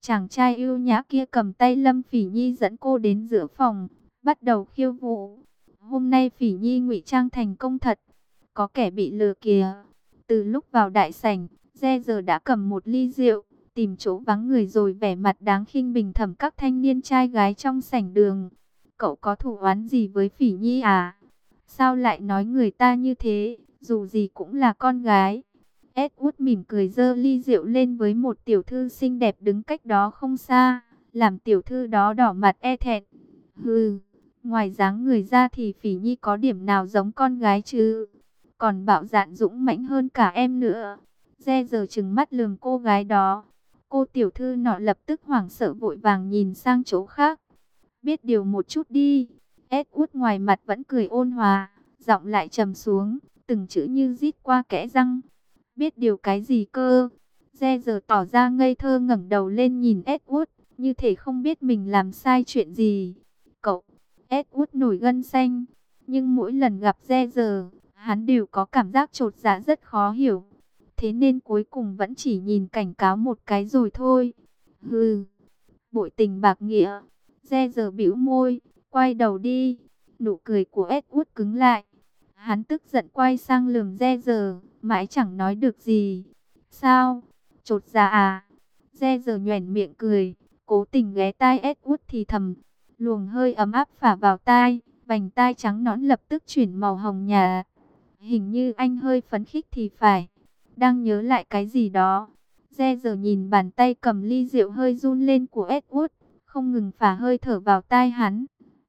Chàng trai ưu nhã kia cầm tay Lâm Phỉ Nhi dẫn cô đến giữa phòng, bắt đầu khiêu vũ. Hôm nay Phỉ Nhi ngụy trang thành công thật, có kẻ bị lừa kìa. Từ lúc vào đại sảnh, Re giờ đã cầm một ly rượu, tìm chỗ vắng người rồi vẻ mặt đáng khinh bình thẩm các thanh niên trai gái trong sảnh đường. Cậu có thù oán gì với Phỉ Nhi à? Sao lại nói người ta như thế, dù gì cũng là con gái. Edward mỉm cười giơ ly rượu lên với một tiểu thư xinh đẹp đứng cách đó không xa, làm tiểu thư đó đỏ mặt e thẹn. Hừ, ngoài dáng người ra thì Phỉ Nhi có điểm nào giống con gái chứ? Còn bạo dạn dũng mãnh hơn cả em nữa. Re giờ trừng mắt lườm cô gái đó. Cô tiểu thư nọ lập tức hoảng sợ vội vàng nhìn sang chỗ khác. Biết điều một chút đi. Edward ngoài mặt vẫn cười ôn hòa, giọng lại trầm xuống, từng chữ như rít qua kẽ răng. Biết điều cái gì cơ? Re giờ tỏ ra ngây thơ ngẩng đầu lên nhìn Edward, như thể không biết mình làm sai chuyện gì. Cậu, Edward nổi gân xanh, nhưng mỗi lần gặp Re giờ, hắn đều có cảm giác chột dạ rất khó hiểu. Thế nên cuối cùng vẫn chỉ nhìn cảnh cáo một cái rồi thôi. Hừ, bội tình bạc nghĩa. Re giờ bĩu môi, quay đầu đi. Nụ cười của Edward cứng lại. Hắn tức giận quay sang lườm Re giờ, mãi chẳng nói được gì. Sao? Chột dạ à? Re giờ nhoẻn miệng cười, cố tình ghé tai Edward thì thầm. Luồng hơi ấm áp phả vào tai, vành tai trắng nõn lập tức chuyển màu hồng nhạt. Hình như anh hơi phấn khích thì phải. Đang nhớ lại cái gì đó. Re giờ nhìn bàn tay cầm ly rượu hơi run lên của Edward, không ngừng phả hơi thở vào tai hắn.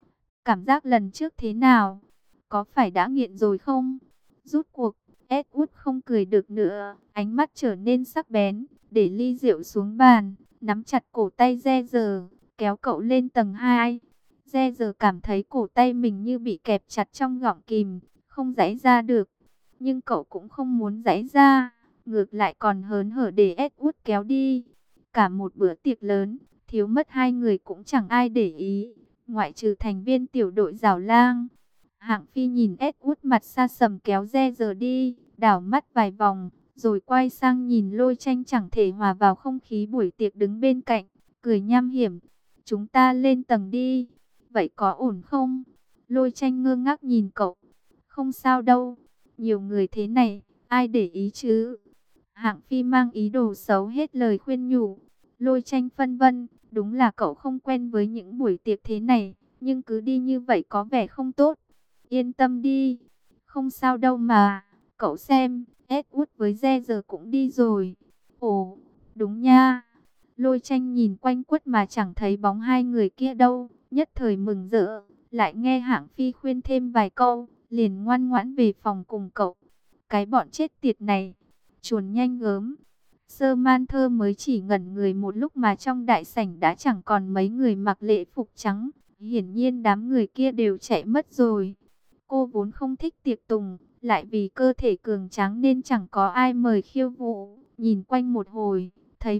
Cảm giác lần trước thế nào? Có phải đã nghiện rồi không? Rút cuộc, Edward không cười được nữa, ánh mắt trở nên sắc bén, để ly rượu xuống bàn, nắm chặt cổ tay Re giờ, kéo cậu lên tầng 2. Re giờ cảm thấy cổ tay mình như bị kẹp chặt trong gọng kìm, không giãy ra được. Nhưng cậu cũng không muốn giãy ra, ngược lại còn hớn hở để Edward kéo đi. Cả một bữa tiệc lớn, thiếu mất hai người cũng chẳng ai để ý, ngoại trừ thành viên tiểu đội Giảo Lang. Hạng Phi nhìn Edward mặt xa sầm kéo Re giờ đi, đảo mắt vài vòng, rồi quay sang nhìn Lôi Tranh chẳng thể hòa vào không khí buổi tiệc đứng bên cạnh, cười nham hiểm. Chúng ta lên tầng đi, vậy có ổn không? Lôi Tranh ngơ ngác nhìn cậu. Không sao đâu, nhiều người thế này, ai để ý chứ? Hạng Phi mang ý đồ xấu hết lời khuyên nhủ. Lôi Tranh phân vân, đúng là cậu không quen với những buổi tiệc thế này, nhưng cứ đi như vậy có vẻ không tốt. Yên tâm đi, không sao đâu mà, cậu xem, Edward với Re giờ cũng đi rồi. Ồ, đúng nha. Lôi Tranh nhìn quanh quất mà chẳng thấy bóng hai người kia đâu, nhất thời mừng rỡ, lại nghe Hạng Phi khuyên thêm vài câu, liền ngoan ngoãn về phòng cùng cậu. Cái bọn chết tiệt này, chuồn nhanh gớm. Sơ Man Thơ mới chỉ ngẩn người một lúc mà trong đại sảnh đã chẳng còn mấy người mặc lễ phục trắng, hiển nhiên đám người kia đều chạy mất rồi. Cô vốn không thích tiệc tùng, lại vì cơ thể cường tráng nên chẳng có ai mời khiêu vũ. Nhìn quanh một hồi, thấy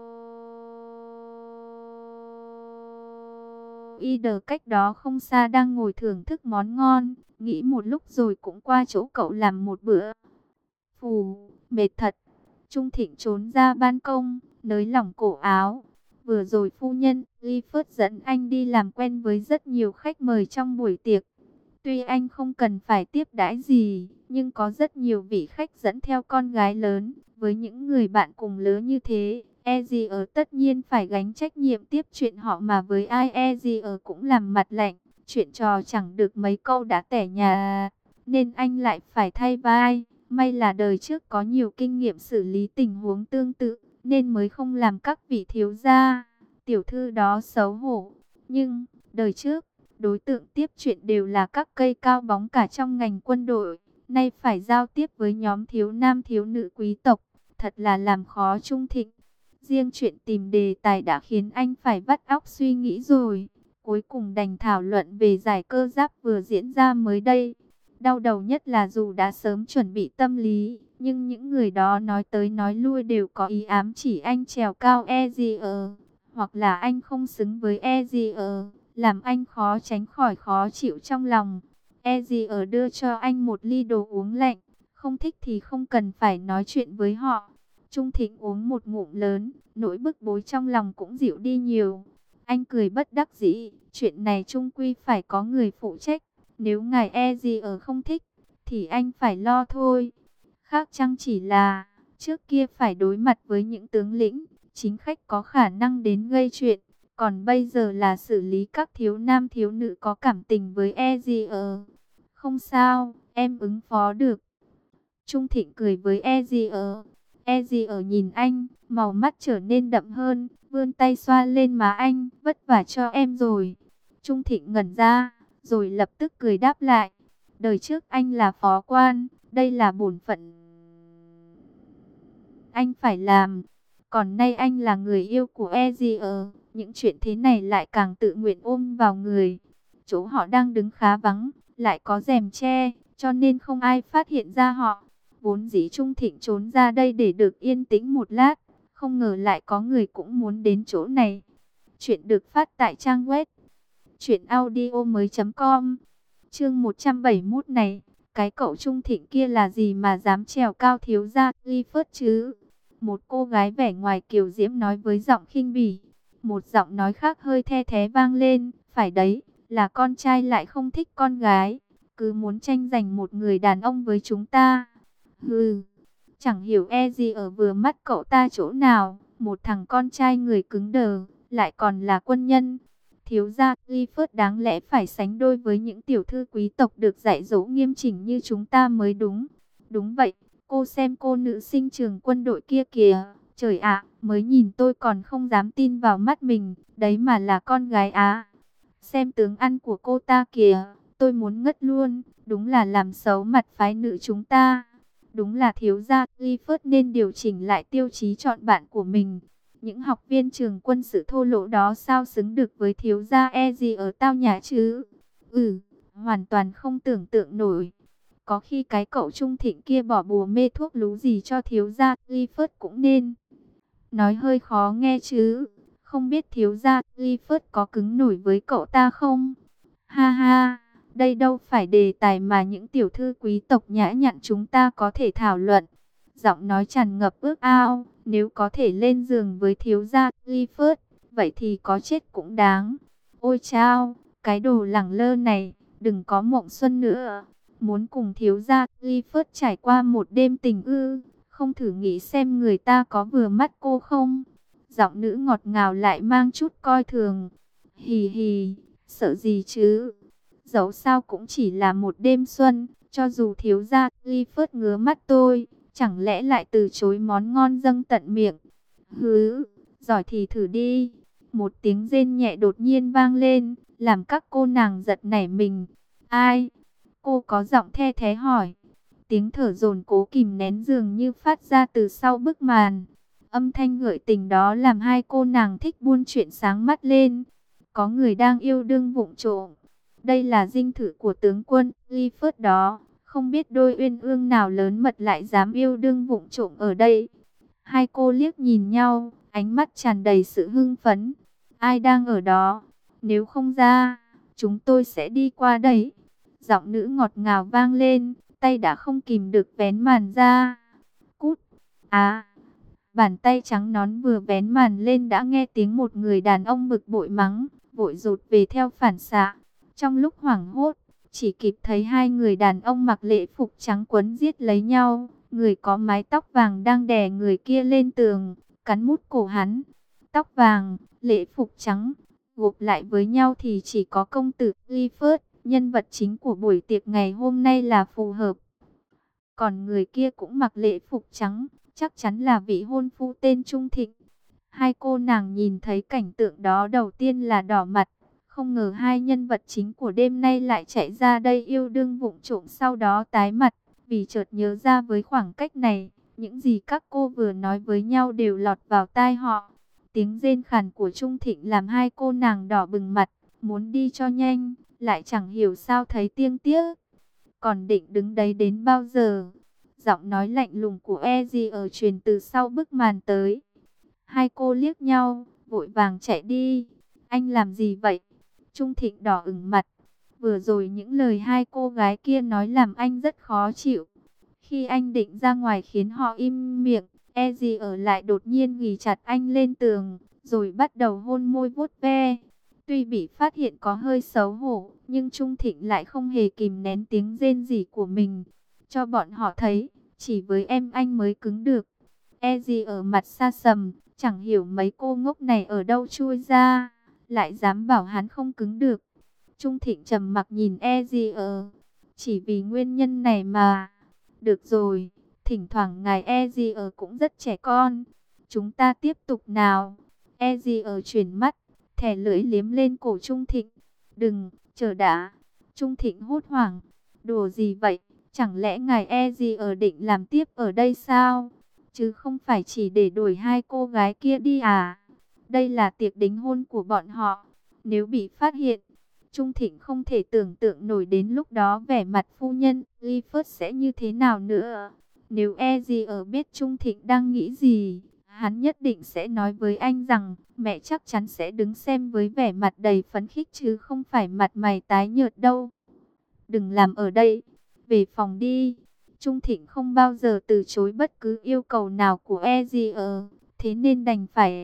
Ider cách đó không xa đang ngồi thưởng thức món ngon, nghĩ một lúc rồi cũng qua chỗ cậu làm một bữa. Phù, mệt thật. Trung Thịnh trốn ra ban công, nới lỏng cổ áo. Vừa rồi phu nhân Clifford dẫn anh đi làm quen với rất nhiều khách mời trong buổi tiệc. Tuy anh không cần phải tiếp đãi gì, nhưng có rất nhiều vị khách dẫn theo con gái lớn. Với những người bạn cùng lứa như thế, Ezier tất nhiên phải gánh trách nhiệm tiếp chuyện họ, mà với ai Ezier cũng làm mặt lạnh. Chuyện trò chẳng được mấy câu đã tẻ nhà, nên anh lại phải thay vai. May là đời trước có nhiều kinh nghiệm xử lý tình huống tương tự, nên mới không làm các vị thiếu gia, tiểu thư đó xấu hổ. Nhưng, đời trước, đối tượng tiếp chuyện đều là các cây cao bóng cả trong ngành quân đội. Nay phải giao tiếp với nhóm thiếu nam thiếu nữ quý tộc, thật là làm khó Trung Thịnh. Riêng chuyện tìm đề tài đã khiến anh phải vắt óc suy nghĩ rồi. Cuối cùng đành thảo luận về giải cơ giáp vừa diễn ra mới đây. Đau đầu nhất là dù đã sớm chuẩn bị tâm lý, nhưng những người đó nói tới nói lui đều có ý ám chỉ anh trèo cao Ezier, hoặc là anh không xứng với Ezier, làm anh khó tránh khỏi khó chịu trong lòng. Ezier đưa cho anh một ly đồ uống lạnh, không thích thì không cần phải nói chuyện với họ. Trung Thịnh uống một ngụm lớn, nỗi bức bối trong lòng cũng dịu đi nhiều. Anh cười bất đắc dĩ, chuyện này chung quy phải có người phụ trách. Nếu ngài e gì ở không thích, thì anh phải lo thôi. Khác chăng chỉ là, trước kia phải đối mặt với những tướng lĩnh, chính khách có khả năng đến gây chuyện. Còn bây giờ là xử lý các thiếu nam thiếu nữ có cảm tình với e gì ở. Không sao, em ứng phó được. Trung Thịnh cười với e gì ở. E gì ở nhìn anh, màu mắt trở nên đậm hơn, vươn tay xoa lên má anh, vất vả cho em rồi. Trung Thịnh ngẩn ra, rồi lập tức cười đáp lại. Đời trước anh là phó quan, đây là bổn phận anh phải làm. Còn nay anh là người yêu của Ezier, những chuyện thế này lại càng tự nguyện ôm vào người. Chỗ họ đang đứng khá vắng, lại có rèm che, cho nên không ai phát hiện ra họ. Vốn dĩ Trung Thịnh trốn ra đây để được yên tĩnh một lát, không ngờ lại có người cũng muốn đến chỗ này. Chuyện được phát tại trang web truyệnaudiomoi.com. Chương 171 này, cái cậu Trung Thịnh kia là gì mà dám trèo cao thiếu gia Clifford chứ? Một cô gái vẻ ngoài kiều diễm nói với giọng khinh bỉ. Một giọng nói khác hơi the thé vang lên, phải đấy, là con trai lại không thích con gái, cứ muốn tranh giành một người đàn ông với chúng ta. Hừ, chẳng hiểu e gì ở vừa mắt cậu ta chỗ nào, một thằng con trai người cứng đờ, lại còn là quân nhân. Thiếu gia Clifford đáng lẽ phải sánh đôi với những tiểu thư quý tộc được dạy dỗ nghiêm chỉnh như chúng ta mới đúng. Đúng vậy, cô xem cô nữ sinh trường quân đội kia kìa. Trời ạ, mới nhìn tôi còn không dám tin vào mắt mình, đấy mà là con gái á. Xem tướng ăn của cô ta kìa, tôi muốn ngất luôn, đúng là làm xấu mặt phái nữ chúng ta. Đúng là thiếu gia Clifford nên điều chỉnh lại tiêu chí chọn bạn của mình. Những học viên trường quân sự thô lỗ đó sao xứng được với thiếu gia e gì ở tao nhã chứ? Hoàn toàn không tưởng tượng nổi. Có khi cái cậu Trung Thịnh kia bỏ bùa mê thuốc lú gì cho thiếu gia Clifford cũng nên. Nói hơi khó nghe chứ. Không biết thiếu gia Clifford có cứng nổi với cậu ta không? Ha ha, đây đâu phải đề tài mà những tiểu thư quý tộc nhã nhặn chúng ta có thể thảo luận. Giọng nói tràn ngập ước ao, nếu có thể lên giường với thiếu gia Clifford, vậy thì có chết cũng đáng. Ôi chao, cái đồ lẳng lơ này, đừng có mộng xuân nữa. Muốn cùng thiếu gia Clifford trải qua một đêm tình ư, không thử nghĩ xem người ta có vừa mắt cô không? Giọng nữ ngọt ngào lại mang chút coi thường. Hì hì, sợ gì chứ? Dẫu sao cũng chỉ là một đêm xuân, cho dù thiếu gia Clifford ngứa mắt tôi, chẳng lẽ lại từ chối món ngon dâng tận miệng? Hứ, giỏi thì thử đi. Một tiếng rên nhẹ đột nhiên vang lên, làm các cô nàng giật nảy mình. Ai? Cô có giọng the thé hỏi. Tiếng thở dồn cố kìm nén dường như phát ra từ sau bức màn. Âm thanh gợi tình đó làm hai cô nàng thích buôn chuyện sáng mắt lên. Có người đang yêu đương vụng trộm. Đây là dinh thự của tướng quân Clifford đó. Không biết đôi uyên ương nào lớn mật lại dám yêu đương vụng trộm ở đây. Hai cô liếc nhìn nhau, ánh mắt tràn đầy sự hưng phấn. Ai đang ở đó? Nếu không ra, chúng tôi sẽ đi qua đấy. Giọng nữ ngọt ngào vang lên, tay đã không kìm được vén màn ra. Cút! À! Bàn tay trắng nõn vừa vén màn lên đã nghe tiếng một người đàn ông bực bội mắng, vội rụt về theo phản xạ. Trong lúc hoảng hốt, chỉ kịp thấy hai người đàn ông mặc lễ phục trắng quấn giết lấy nhau. Người có mái tóc vàng đang đè người kia lên tường, cắn mút cổ hắn. Tóc vàng, lễ phục trắng, gộp lại với nhau thì chỉ có công tử Clifford, nhân vật chính của buổi tiệc ngày hôm nay là phù hợp. Còn người kia cũng mặc lễ phục trắng, chắc chắn là vị hôn phu tên Trung Thịnh. Hai cô nàng nhìn thấy cảnh tượng đó đầu tiên là đỏ mặt. Không ngờ hai nhân vật chính của đêm nay lại chạy ra đây yêu đương vụng trộm, sau đó tái mặt. Vì chợt nhớ ra với khoảng cách này, những gì các cô vừa nói với nhau đều lọt vào tai họ. Tiếng rên khàn của Trung Thịnh làm hai cô nàng đỏ bừng mặt, muốn đi cho nhanh, lại chẳng hiểu sao thấy tiếc tiếc. Còn định đứng đấy đến bao giờ? Giọng nói lạnh lùng của Ezier ở truyền từ sau bức màn tới. Hai cô liếc nhau, vội vàng chạy đi. Anh làm gì vậy? Trung Thịnh đỏ ửng mặt. Vừa rồi những lời hai cô gái kia nói làm anh rất khó chịu. Khi anh định ra ngoài khiến họ im miệng, E gì ở lại đột nhiên ghì chặt anh lên tường, rồi bắt đầu hôn môi vuốt ve. Tuy bị phát hiện có hơi xấu hổ, nhưng Trung Thịnh lại không hề kìm nén tiếng rên rỉ của mình. Cho bọn họ thấy, chỉ với em anh mới cứng được. E gì ở mặt xa sầm, chẳng hiểu mấy cô ngốc này ở đâu chui ra, lại dám bảo hắn không cứng được. Trung Thịnh trầm mặc nhìn E gì ở, chỉ vì nguyên nhân này mà. Được rồi, thỉnh thoảng ngài E gì ở cũng rất trẻ con. Chúng ta tiếp tục nào. E gì ở chuyển mắt, thè lưỡi liếm lên cổ Trung Thịnh. Đừng, chờ đã. Trung Thịnh hốt hoảng. Đùa gì vậy? Chẳng lẽ ngài E gì ở định làm tiếp ở đây sao? Chứ không phải chỉ để đuổi hai cô gái kia đi à? Đây là tiệc đính hôn của bọn họ. Nếu bị phát hiện, Trung Thịnh không thể tưởng tượng nổi đến lúc đó vẻ mặt phu nhân Clifford sẽ như thế nào nữa. Nếu E gì ở biết Trung Thịnh đang nghĩ gì, hắn nhất định sẽ nói với anh rằng mẹ chắc chắn sẽ đứng xem với vẻ mặt đầy phấn khích chứ không phải mặt mày tái nhợt đâu. Đừng làm ở đây, về phòng đi. Trung Thịnh không bao giờ từ chối bất cứ yêu cầu nào của E gì ở, thế nên đành phải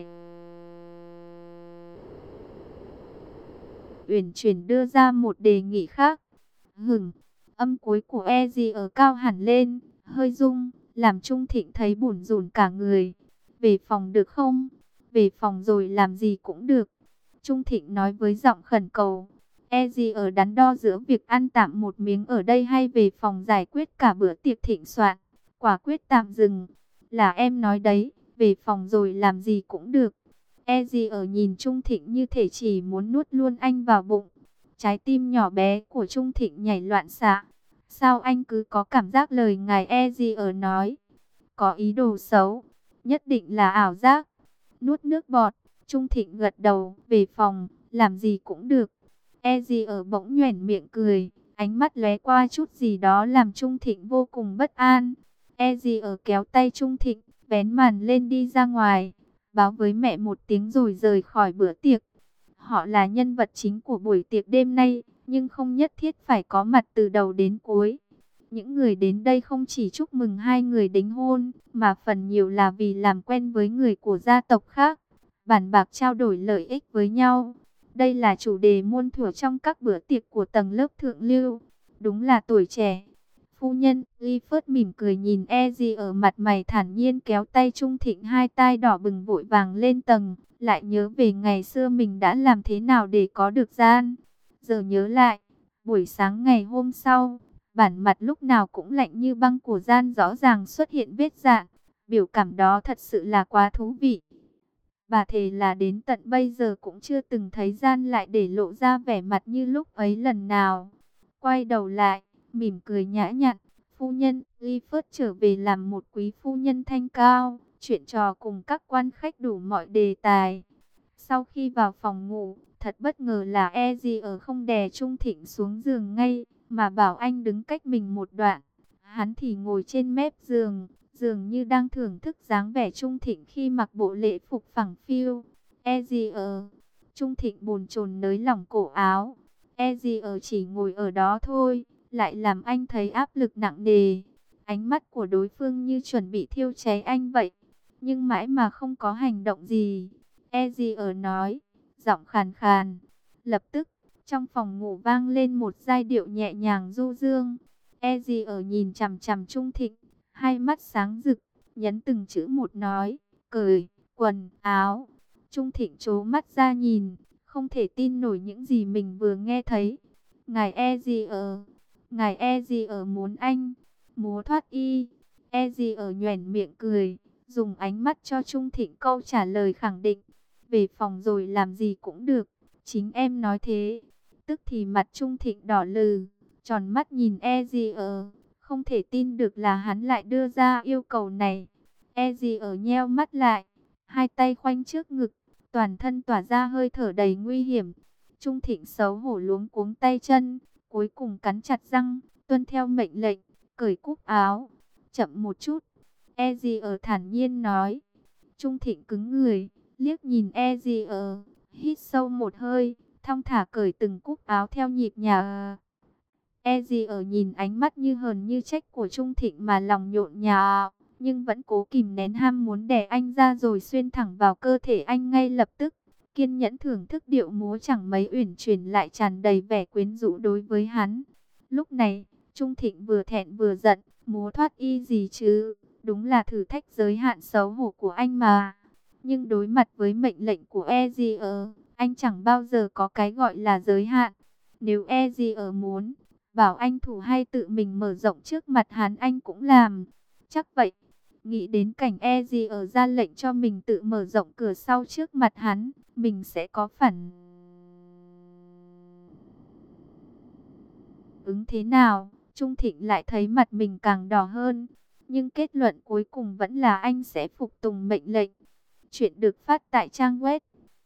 uyển chuyển đưa ra một đề nghị khác. Hửng, âm cuối của E gì ở cao hẳn lên, hơi rung, làm Trung Thịnh thấy bủn rủn cả người. Về phòng được không? Về phòng rồi làm gì cũng được. Trung Thịnh nói với giọng khẩn cầu. E gì ở đắn đo giữa việc ăn tạm một miếng ở đây hay về phòng giải quyết cả bữa tiệc thịnh soạn. Quả quyết tạm dừng. Là em nói đấy, về phòng rồi làm gì cũng được. E gì ở nhìn Trung Thịnh như thể chỉ muốn nuốt luôn anh vào bụng. Trái tim nhỏ bé của Trung Thịnh nhảy loạn xạ. Sao anh cứ có cảm giác lời ngài E gì ở nói có ý đồ xấu, nhất định là ảo giác. Nuốt nước bọt, Trung Thịnh gật đầu, về phòng, làm gì cũng được. E gì ở bỗng nhoẻn miệng cười, ánh mắt lóe qua chút gì đó làm Trung Thịnh vô cùng bất an. E gì ở kéo tay Trung Thịnh, vén màn lên đi ra ngoài, báo với mẹ một tiếng rồi rời khỏi bữa tiệc. Họ là nhân vật chính của buổi tiệc đêm nay, nhưng không nhất thiết phải có mặt từ đầu đến cuối. Những người đến đây không chỉ chúc mừng hai người đính hôn, mà phần nhiều là vì làm quen với người của gia tộc khác, bàn bạc trao đổi lợi ích với nhau. Đây là chủ đề muôn thuở trong các bữa tiệc của tầng lớp thượng lưu. Đúng là tuổi trẻ. Phu nhân Clifford mỉm cười nhìn Eddie ở mặt mày thản nhiên kéo tay Trung Thịnh, hai tai đỏ bừng vội vàng lên tầng. Lại nhớ về ngày xưa mình đã làm thế nào để có được gian. Giờ nhớ lại, buổi sáng ngày hôm sau, bản mặt lúc nào cũng lạnh như băng của gian rõ ràng xuất hiện vết rạn. Biểu cảm đó thật sự là quá thú vị. Bà thề là đến tận bây giờ cũng chưa từng thấy gian lại để lộ ra vẻ mặt như lúc ấy lần nào. Quay đầu lại, mỉm cười nhã nhặn, phu nhân Clifford trở về làm một quý phu nhân thanh cao, chuyện trò cùng các quan khách đủ mọi đề tài. Sau khi vào phòng ngủ, thật bất ngờ là Eddie ở không đè Trung Thịnh xuống giường ngay, mà bảo anh đứng cách mình một đoạn. Hắn thì ngồi trên mép giường, dường như đang thưởng thức dáng vẻ Trung Thịnh khi mặc bộ lễ phục phẳng phiu. Eddie ở, Trung Thịnh bồn chồn nới lỏng cổ áo. Eddie ở chỉ ngồi ở đó thôi, lại làm anh thấy áp lực nặng nề. Ánh mắt của đối phương như chuẩn bị thiêu cháy anh vậy, nhưng mãi mà không có hành động gì. Eddie ở nói, giọng khàn khàn. Lập tức, trong phòng ngủ vang lên một giai điệu nhẹ nhàng du dương. Eddie ở nhìn chằm chằm Trung Thịnh, hai mắt sáng rực, nhấn từng chữ một nói, cởi quần áo. Trung Thịnh trố mắt ra nhìn, không thể tin nổi những gì mình vừa nghe thấy. Ngài Eddie ở muốn anh múa thoát y. Eddie ở nhoẻn miệng cười, dùng ánh mắt cho Trung Thịnh câu trả lời khẳng định. Về phòng rồi làm gì cũng được, chính em nói thế. Tức thì mặt Trung Thịnh đỏ lừ, tròn mắt nhìn Eddie ở, không thể tin được là hắn lại đưa ra yêu cầu này. Eddie ở nheo mắt lại, hai tay khoanh trước ngực, toàn thân tỏa ra hơi thở đầy nguy hiểm. Trung Thịnh xấu hổ luống cuống tay chân, cuối cùng cắn chặt răng, tuân theo mệnh lệnh, cởi cúc áo. Chậm một chút, Eddie ở thản nhiên nói. Trung Thịnh cứng người, liếc nhìn Eddie ở, hít sâu một hơi, thong thả cởi từng cúc áo theo nhịp nhàng. Eddie ở nhìn ánh mắt như hờn như trách của Trung Thịnh mà lòng nhộn nhạo, nhưng vẫn cố kìm nén ham muốn đè anh ra rồi xuyên thẳng vào cơ thể anh ngay lập tức. Kiên nhẫn thưởng thức điệu múa chẳng mấy uyển chuyển lại tràn đầy vẻ quyến rũ đối với hắn. Lúc này, Trung Thịnh vừa thẹn vừa giận, múa thoát y gì chứ, đúng là thử thách giới hạn xấu hổ của anh mà. Nhưng đối mặt với mệnh lệnh của Ezier, anh chẳng bao giờ có cái gọi là giới hạn. Nếu Ezier muốn bảo anh thủ hay tự mình mở rộng trước mặt hắn anh cũng làm. Chắc vậy. Nghĩ đến cảnh Ezier ra lệnh cho mình tự mở rộng cửa sau trước mặt hắn, mình sẽ có phản ứng thế nào? Trung Thịnh lại thấy mặt mình càng đỏ hơn. Nhưng kết luận cuối cùng vẫn là anh sẽ phục tùng mệnh lệnh. Chuyện được phát tại trang web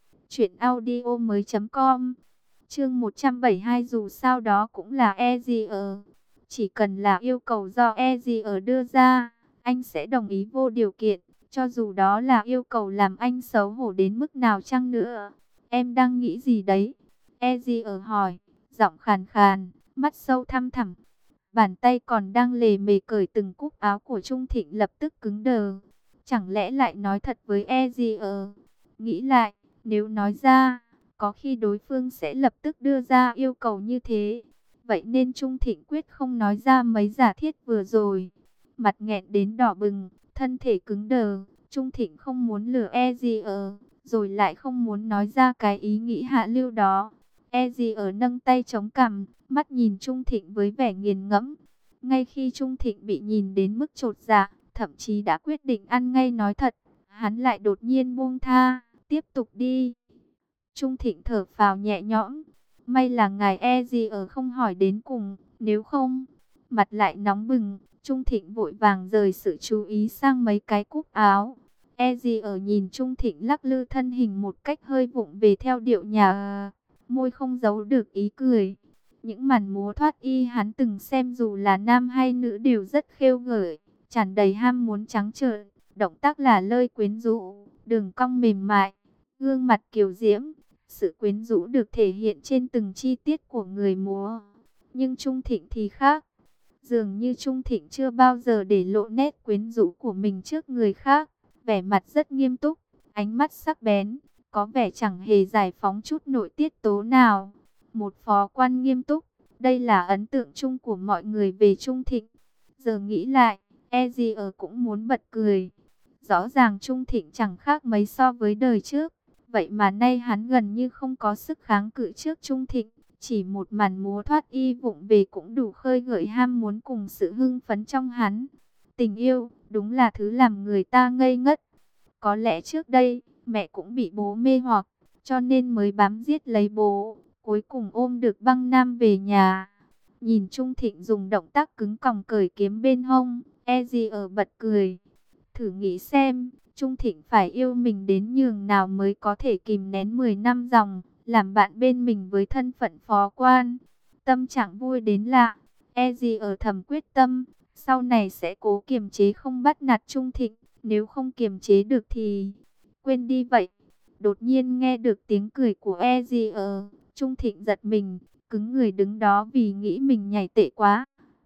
truyệnaudiomoi.com. Chương 172 dù sao đó cũng là Ezier. Chỉ cần là yêu cầu do Ezier đưa ra, anh sẽ đồng ý vô điều kiện, cho dù đó là yêu cầu làm anh xấu hổ đến mức nào chăng nữa. Em đang nghĩ gì đấy? Ezier hỏi, giọng khàn khàn, mắt sâu thăm thẳm. Bàn tay còn đang lề mề cởi từng cúc áo của Trung Thịnh lập tức cứng đờ. Chẳng lẽ lại nói thật với Ezier? Nghĩ lại, nếu nói ra, có khi đối phương sẽ lập tức đưa ra yêu cầu như thế. Vậy nên Trung Thịnh quyết không nói ra mấy giả thiết vừa rồi. Mặt nghẹn đến đỏ bừng, thân thể cứng đờ. Trung Thịnh không muốn lừa Ezier, rồi lại không muốn nói ra cái ý nghĩ hạ lưu đó. Ezier nâng tay chống cằm, mắt nhìn Trung Thịnh với vẻ nghiền ngẫm. Ngay khi Trung Thịnh bị nhìn đến mức chột dạ, thậm chí đã quyết định ăn ngay nói thật, hắn lại đột nhiên buông tha, tiếp tục đi. Trung Thịnh thở phào nhẹ nhõm, may là ngài Ezier không hỏi đến cùng, nếu không, mặt lại nóng bừng. Trung Thịnh vội vàng rời sự chú ý sang mấy cái cúc áo. Ezier nhìn Trung Thịnh lắc lư thân hình một cách hơi vụng về theo điệu nhà, môi không giấu được ý cười. Những màn múa thoát y hắn từng xem dù là nam hay nữ đều rất khêu gợi, tràn đầy ham muốn trắng trợn, động tác là lơi quyến rũ, đường cong mềm mại, gương mặt kiều diễm, sự quyến rũ được thể hiện trên từng chi tiết của người múa. Nhưng Trung Thịnh thì khác, dường như Trung Thịnh chưa bao giờ để lộ nét quyến rũ của mình trước người khác, vẻ mặt rất nghiêm túc, ánh mắt sắc bén, có vẻ chẳng hề giải phóng chút nội tiết tố nào. Một phó quan nghiêm túc, đây là ấn tượng chung của mọi người về Trung Thịnh. Giờ nghĩ lại, Ezier cũng muốn bật cười. Rõ ràng Trung Thịnh chẳng khác mấy so với đời trước. Vậy mà nay hắn gần như không có sức kháng cự trước Trung Thịnh. Chỉ một màn múa thoát y vụng về cũng đủ khơi gợi ham muốn cùng sự hưng phấn trong hắn. Tình yêu, đúng là thứ làm người ta ngây ngất. Có lẽ trước đây, mẹ cũng bị bố mê hoặc, cho nên mới bám giết lấy bố. Cuối cùng ôm được băng nam về nhà. Nhìn Trung Thịnh dùng động tác cứng còng cởi kiếm bên hông, Ezier bật cười. Thử nghĩ xem, Trung Thịnh phải yêu mình đến nhường nào mới có thể kìm nén 10 năm dòng, làm bạn bên mình với thân phận phó quan. Tâm trạng vui đến lạ, Ezier thầm quyết tâm, sau này sẽ cố kiềm chế không bắt nạt Trung Thịnh, nếu không kiềm chế được thì quên đi vậy. Đột nhiên nghe được tiếng cười của Ezier, Trung Thịnh giật mình, cứng người đứng đó vì nghĩ mình nhảy tệ quá.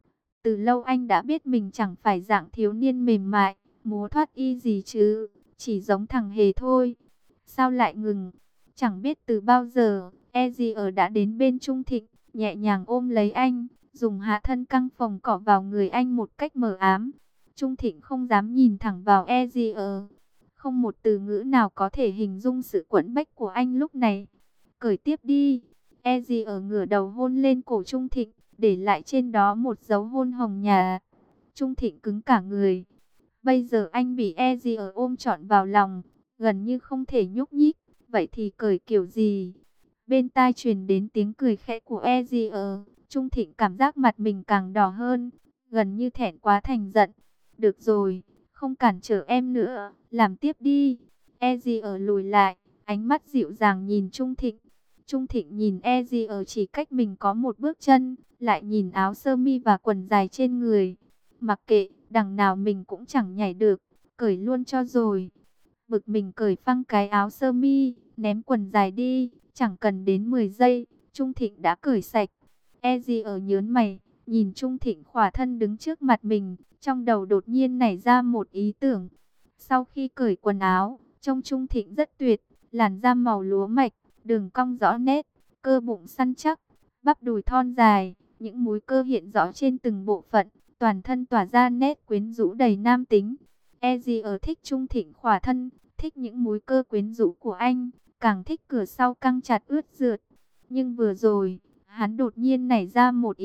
Từ lâu anh đã biết mình chẳng phải dạng thiếu niên mềm mại, múa thoát y gì chứ, chỉ giống thằng hề thôi. Sao lại ngừng? Chẳng biết từ bao giờ, Ezier đã đến bên Trung Thịnh, nhẹ nhàng ôm lấy anh, dùng hạ thân căng phồng cọ vào người anh một cách mờ ám. Trung Thịnh không dám nhìn thẳng vào Ezier. Không một từ ngữ nào có thể hình dung sự quẫn bách của anh lúc này. Cởi tiếp đi. Ezier ngửa đầu hôn lên cổ Trung Thịnh, để lại trên đó một dấu hôn hồng nhà. Trung Thịnh cứng cả người. Bây giờ anh bị Ezier ôm trọn vào lòng, gần như không thể nhúc nhích. Vậy thì cởi kiểu gì? Bên tai truyền đến tiếng cười khẽ của Ezier. Trung Thịnh cảm giác mặt mình càng đỏ hơn, gần như thẹn quá thành giận. Được rồi, không cản trở em nữa, làm tiếp đi. Ezier lùi lại, ánh mắt dịu dàng nhìn Trung Thịnh. Trung Thịnh nhìn Ezier chỉ cách mình có một bước chân, lại nhìn áo sơ mi và quần dài trên người. Mặc kệ, đằng nào mình cũng chẳng nhảy được, cởi luôn cho rồi. Bực mình cởi phăng cái áo sơ mi, ném quần dài đi, chẳng cần đến 10 giây, Trung Thịnh đã cởi sạch. Ezier nhớn mày, Nhìn Trung Thịnh khỏa thân đứng trước mặt mình, trong đầu đột nhiên nảy ra một ý tưởng. Sau khi cởi quần áo, trông Trung Thịnh rất tuyệt, làn da màu lúa mạch, đường cong rõ nét, cơ bụng săn chắc, bắp đùi thon dài, những múi cơ hiện rõ trên từng bộ phận, toàn thân tỏa ra nét quyến rũ đầy nam tính. Ezier thích Trung Thịnh khỏa thân, thích những múi cơ quyến rũ của anh, càng thích cửa sau căng chặt ướt rượt. Nhưng vừa rồi, hắn đột nhiên nảy ra một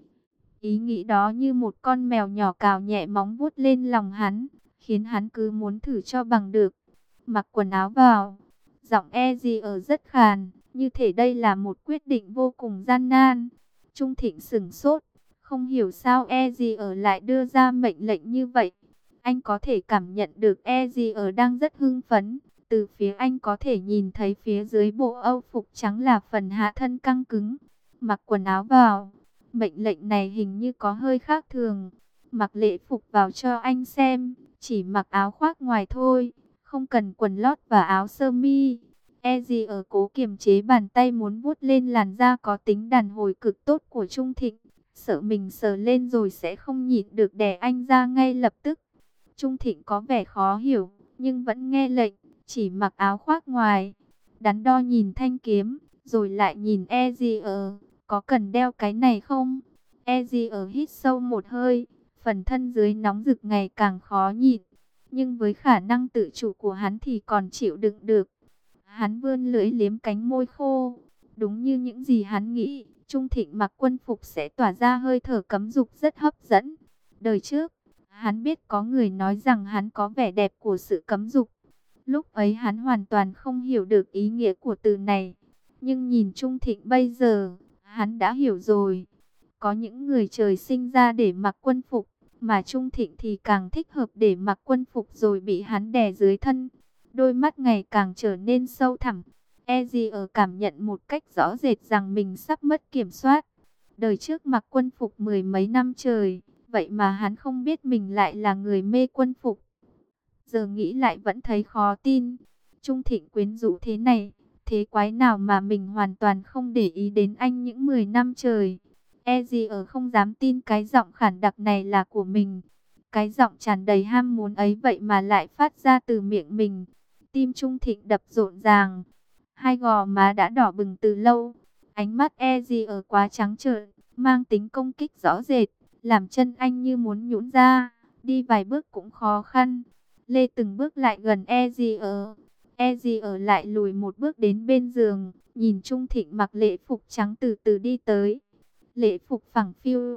ý nghĩ đó như một con mèo nhỏ cào nhẹ móng vuốt lên lòng hắn, khiến hắn cứ muốn thử cho bằng được. Mặc quần áo vào, giọng Ezier rất khàn, như thể đây là một quyết định vô cùng gian nan. Trung Thịnh sửng sốt, không hiểu sao Ezier lại đưa ra mệnh lệnh như vậy. Anh có thể cảm nhận được Ezier đang rất hưng phấn. Từ phía anh có thể nhìn thấy phía dưới bộ âu phục trắng là phần hạ thân căng cứng. Mặc quần áo vào. Mệnh lệnh này hình như có hơi khác thường. Mặc lễ phục vào cho anh xem. Chỉ mặc áo khoác ngoài thôi. Không cần quần lót và áo sơ mi. Ezier cố kiềm chế bàn tay muốn vuốt lên làn da có tính đàn hồi cực tốt của Trung Thịnh. Sợ mình sờ lên rồi sẽ không nhịn được đè anh ra ngay lập tức. Trung Thịnh có vẻ khó hiểu, nhưng vẫn nghe lệnh, chỉ mặc áo khoác ngoài. Đắn đo nhìn thanh kiếm, rồi lại nhìn Ezier, có cần đeo cái này không? Ezier hít sâu một hơi, phần thân dưới nóng rực ngày càng khó nhịn. Nhưng với khả năng tự chủ của hắn thì còn chịu đựng được. Hắn vươn lưỡi liếm cánh môi khô. Đúng như những gì hắn nghĩ, Trung Thịnh mặc quân phục sẽ tỏa ra hơi thở cấm dục rất hấp dẫn. Đời trước, hắn biết có người nói rằng hắn có vẻ đẹp của sự cấm dục. Lúc ấy hắn hoàn toàn không hiểu được ý nghĩa của từ này. Nhưng nhìn Trung Thịnh bây giờ, hắn đã hiểu rồi. Có những người trời sinh ra để mặc quân phục, mà Trung Thịnh thì càng thích hợp để mặc quân phục rồi bị hắn đè dưới thân. Đôi mắt ngày càng trở nên sâu thẳm. Ezier cảm nhận một cách rõ rệt rằng mình sắp mất kiểm soát. Đời trước mặc quân phục mười mấy năm trời, vậy mà hắn không biết mình lại là người mê quân phục. Giờ nghĩ lại vẫn thấy khó tin. Trung Thịnh quyến rũ thế này, thế quái nào mà mình hoàn toàn không để ý đến anh những 10 năm trời. Ezier không dám tin cái giọng khản đặc này là của mình. Cái giọng tràn đầy ham muốn ấy vậy mà lại phát ra từ miệng mình. Tim Trung Thịnh đập rộn ràng. Hai gò má đã đỏ bừng từ lâu. Ánh mắt Ezier quá trắng trợn, mang tính công kích rõ rệt, làm chân anh như muốn nhũn ra, đi vài bước cũng khó khăn. Lê từng bước lại gần Ezier. Ezier lại lùi một bước đến bên giường, nhìn Trung Thịnh mặc lễ phục trắng từ từ đi tới. Lễ phục phẳng phiu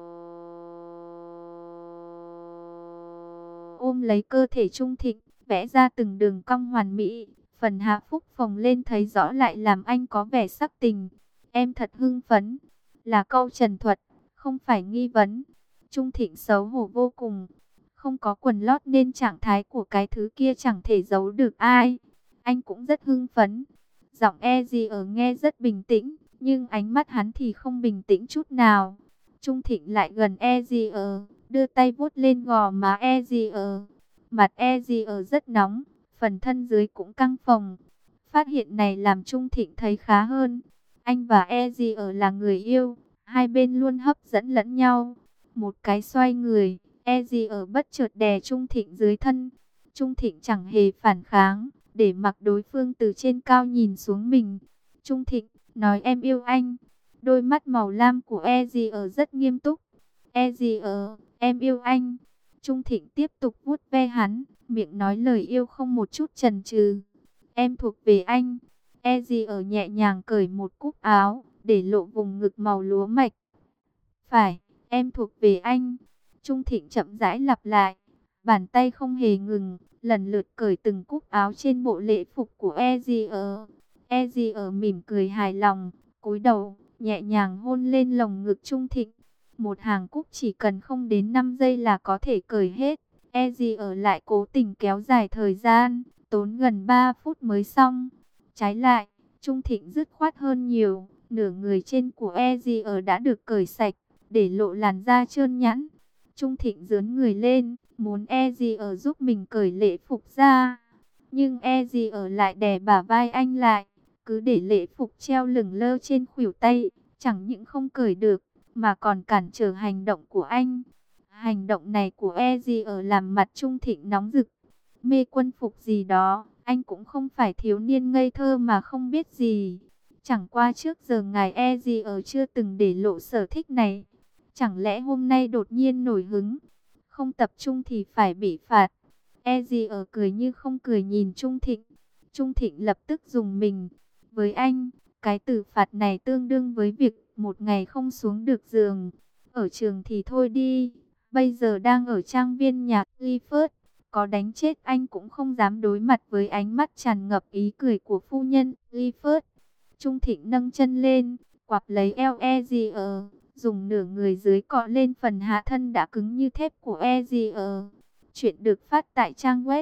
ôm lấy cơ thể Trung Thịnh, vẽ ra từng đường cong hoàn mỹ. Phần hạ phúc phồng lên thấy rõ lại làm anh có vẻ sắc tình. Em thật hưng phấn. Là câu trần thuật, không phải nghi vấn. Trung Thịnh xấu hổ vô cùng. Không có quần lót nên trạng thái của cái thứ kia chẳng thể giấu được ai. Anh cũng rất hưng phấn. Giọng Ezier nghe rất bình tĩnh, nhưng ánh mắt hắn thì không bình tĩnh chút nào. Trung Thịnh lại gần Ezier, đưa tay vuốt lên gò má Ezier. Mặt Ezier rất nóng, phần thân dưới cũng căng phồng. Phát hiện này làm Trung Thịnh thấy khá hơn. Anh và Ezier là người yêu, hai bên luôn hấp dẫn lẫn nhau. Một cái xoay người, Ezier bất chợt đè Trung Thịnh dưới thân. Trung Thịnh chẳng hề phản kháng, để mặc đối phương từ trên cao nhìn xuống mình. Trung Thịnh, nói em yêu anh. Đôi mắt màu lam của Ezier rất nghiêm túc. Ezier, em yêu anh. Trung Thịnh tiếp tục vuốt ve hắn, miệng nói lời yêu không một chút chần chừ. Em thuộc về anh. Ezier nhẹ nhàng cởi một cúc áo, để lộ vùng ngực màu lúa mạch. Phải, em thuộc về anh. Trung Thịnh chậm rãi lặp lại. Bàn tay không hề ngừng, lần lượt cởi từng cúc áo trên bộ lễ phục của Ezier. Ezier mỉm cười hài lòng, cúi đầu, nhẹ nhàng hôn lên lồng ngực Trung Thịnh. Một hàng cúc chỉ cần không đến 5 giây là có thể cởi hết. Ezier lại cố tình kéo dài thời gian, tốn gần 3 phút mới xong. Trái lại, Trung Thịnh dứt khoát hơn nhiều, nửa người trên của Ezier đã được cởi sạch, để lộ làn da trơn nhẵn. Trung Thịnh giương người lên, muốn Ezier giúp mình cởi lễ phục ra. Nhưng Ezier lại đè bả vai anh lại, cứ để lễ phục treo lửng lơ trên khuỷu tay, chẳng những không cởi được, mà còn cản trở hành động của anh. Hành động này của Eji ở làm mặt Trung Thịnh nóng rực. Mê quân phục gì đó, anh cũng không phải thiếu niên ngây thơ mà không biết gì. Chẳng qua trước giờ ngài Eji ở chưa từng để lộ sở thích này. Chẳng lẽ hôm nay đột nhiên nổi hứng, không tập trung thì phải bị phạt. Eji ở cười như không cười nhìn Trung Thịnh. Trung Thịnh lập tức dùng mình. Với anh, cái từ phạt này tương đương với việc một ngày không xuống được giường. Ở trường thì thôi đi, bây giờ đang ở trang viên nhạc Clifford, có đánh chết anh cũng không dám đối mặt với ánh mắt tràn ngập ý cười của phu nhân Clifford. Trung Thịnh nâng chân lên, quặp lấy eo Ezier, dùng nửa người dưới cọ lên phần hạ thân đã cứng như thép của Ezier. Chuyện được phát tại trang web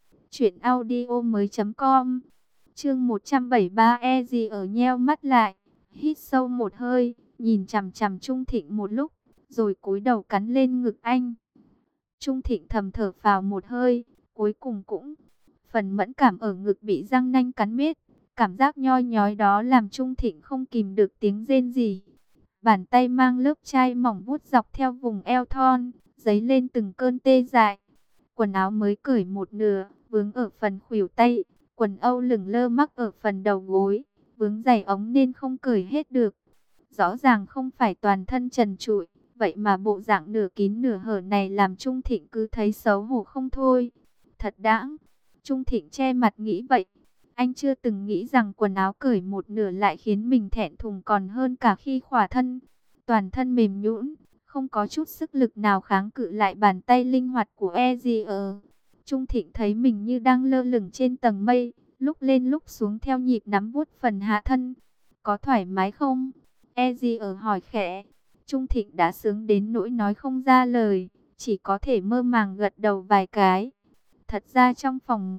truyệnaudiomoi.com. Chương 173. Ezier nheo mắt lại, hít sâu một hơi, nhìn chằm chằm Trung Thịnh một lúc, rồi cúi đầu cắn lên ngực anh. Trung Thịnh thầm thở phào một hơi, cuối cùng cũng phần mẫn cảm ở ngực bị răng nanh cắn miết. Cảm giác nhoi nhói đó làm Trung Thịnh không kìm được tiếng rên rỉ. Bàn tay mang lớp chai mỏng vuốt dọc theo vùng eo thon, dấy lên từng cơn tê dại. Quần áo mới cởi một nửa, vướng ở phần khuỷu tay, quần âu lửng lơ mắc ở phần đầu gối, vướng giày ống nên không cởi hết được. Rõ ràng không phải toàn thân trần trụi, vậy mà bộ dạng nửa kín nửa hở này làm Trung Thịnh cứ thấy xấu hổ không thôi. Thật đãng, Trung Thịnh che mặt nghĩ vậy. Anh chưa từng nghĩ rằng quần áo cởi một nửa lại khiến mình thẹn thùng còn hơn cả khi khỏa thân. Toàn thân mềm nhũn, không có chút sức lực nào kháng cự lại bàn tay linh hoạt của Ezier. Trung Thịnh thấy mình như đang lơ lửng trên tầng mây, lúc lên lúc xuống theo nhịp nắm vuốt phần hạ thân. Có thoải mái không? Ezier hỏi khẽ. Trung Thịnh đã sướng đến nỗi nói không ra lời, chỉ có thể mơ màng gật đầu vài cái. Thật ra trong phòng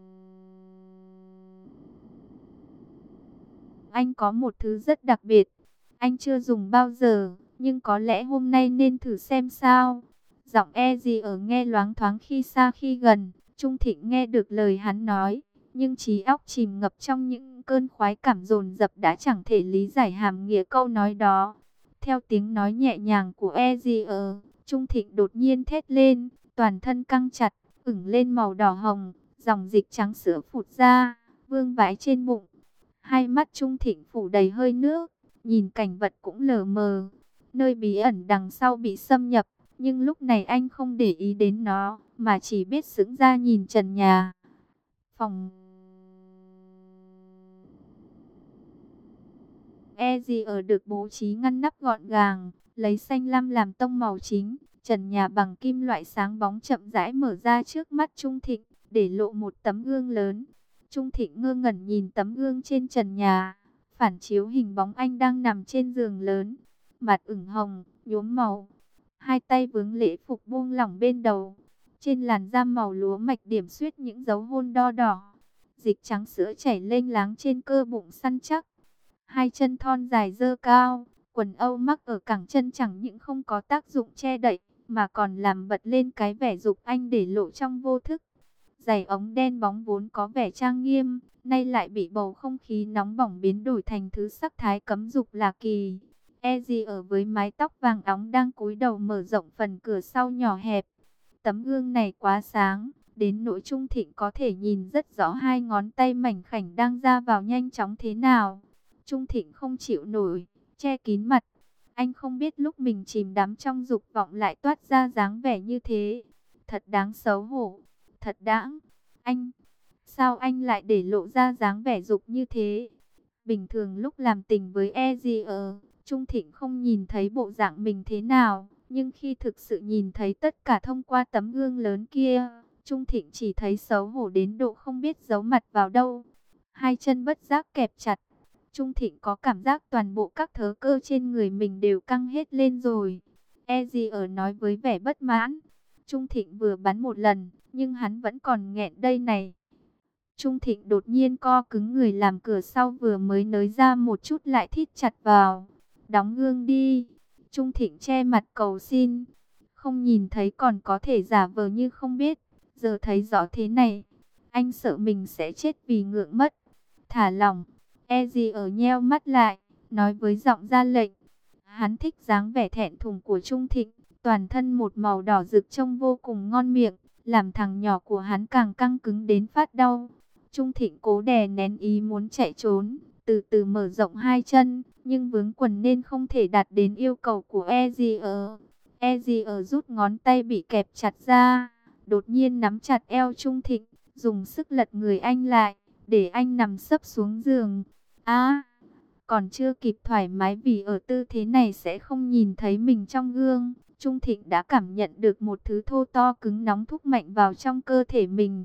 anh có một thứ rất đặc biệt, anh chưa dùng bao giờ, nhưng có lẽ hôm nay nên thử xem sao. Giọng Ezier nghe loáng thoáng khi xa khi gần, Trung Thịnh nghe được lời hắn nói, nhưng trí óc chìm ngập trong những cơn khoái cảm dồn dập đã chẳng thể lý giải hàm nghĩa câu nói đó. Theo tiếng nói nhẹ nhàng của Ezier, Trung Thịnh đột nhiên thét lên, toàn thân căng chặt, ửng lên màu đỏ hồng, dòng dịch trắng sữa phụt ra, vương vãi trên bụng. Hai mắt Trung Thịnh phủ đầy hơi nước, nhìn cảnh vật cũng lờ mờ. Nơi bí ẩn đằng sau bị xâm nhập, nhưng lúc này anh không để ý đến nó, mà chỉ biết sững ra nhìn trần nhà. Phòng Ezier được bố trí ngăn nắp gọn gàng, lấy xanh lam làm tông màu chính. Trần nhà bằng kim loại sáng bóng chậm rãi mở ra trước mắt Trung Thịnh, để lộ một tấm gương lớn. Trung Thịnh ngơ ngẩn nhìn tấm gương trên trần nhà, phản chiếu hình bóng anh đang nằm trên giường lớn, mặt ửng hồng, nhuốm màu, hai tay vướng lễ phục buông lỏng bên đầu, trên làn da màu lúa mạch điểm xuyết những dấu hôn đo đỏ, dịch trắng sữa chảy lênh láng trên cơ bụng săn chắc, hai chân thon dài dơ cao, quần âu mắc ở cẳng chân chẳng những không có tác dụng che đậy, mà còn làm bật lên cái vẻ dục anh để lộ trong vô thức. Giày ống đen bóng vốn có vẻ trang nghiêm, nay lại bị bầu không khí nóng bỏng biến đổi thành thứ sắc thái cấm dục lạ kỳ. Ezier với mái tóc vàng óng đang cúi đầu mở rộng phần cửa sau nhỏ hẹp. Tấm gương này quá sáng, đến nỗi Trung Thịnh có thể nhìn rất rõ hai ngón tay mảnh khảnh đang ra vào nhanh chóng thế nào. Trung Thịnh không chịu nổi, che kín mặt. Anh không biết lúc mình chìm đắm trong dục vọng lại toát ra dáng vẻ như thế. Thật đáng xấu hổ, thật đãng. Sao anh lại để lộ ra dáng vẻ dục như thế? Bình thường lúc làm tình với Ezier, Trung Thịnh không nhìn thấy bộ dạng mình thế nào, nhưng khi thực sự nhìn thấy tất cả thông qua tấm gương lớn kia, Trung Thịnh chỉ thấy xấu hổ đến độ không biết giấu mặt vào đâu. Hai chân bất giác kẹp chặt. Trung Thịnh có cảm giác toàn bộ các thớ cơ trên người mình đều căng hết lên rồi. Ezier nói với vẻ bất mãn. Trung Thịnh vừa bắn một lần, nhưng hắn vẫn còn nghẹn đây này. Trung Thịnh đột nhiên co cứng người làm cửa sau vừa mới nới ra một chút lại thít chặt vào. Đóng gương đi. Trung Thịnh che mặt cầu xin. Không nhìn thấy còn có thể giả vờ như không biết. Giờ thấy rõ thế này, anh sợ mình sẽ chết vì ngượng mất. Thả lỏng. Ezier nheo mắt lại, nói với giọng ra lệnh. Hắn thích dáng vẻ thẹn thùng của Trung Thịnh, toàn thân một màu đỏ rực trông vô cùng ngon miệng, làm thằng nhỏ của hắn càng căng cứng đến phát đau. Trung Thịnh cố đè nén ý muốn chạy trốn, từ từ mở rộng hai chân, nhưng vướng quần nên không thể đạt đến yêu cầu của Ezier. Ezier rút ngón tay bị kẹp chặt ra, đột nhiên nắm chặt eo Trung Thịnh, dùng sức lật người anh lại, để anh nằm sấp xuống giường. Còn chưa kịp thoải mái vì ở tư thế này sẽ không nhìn thấy mình trong gương, Trung Thịnh đã cảm nhận được một thứ thô to cứng nóng thúc mạnh vào trong cơ thể mình.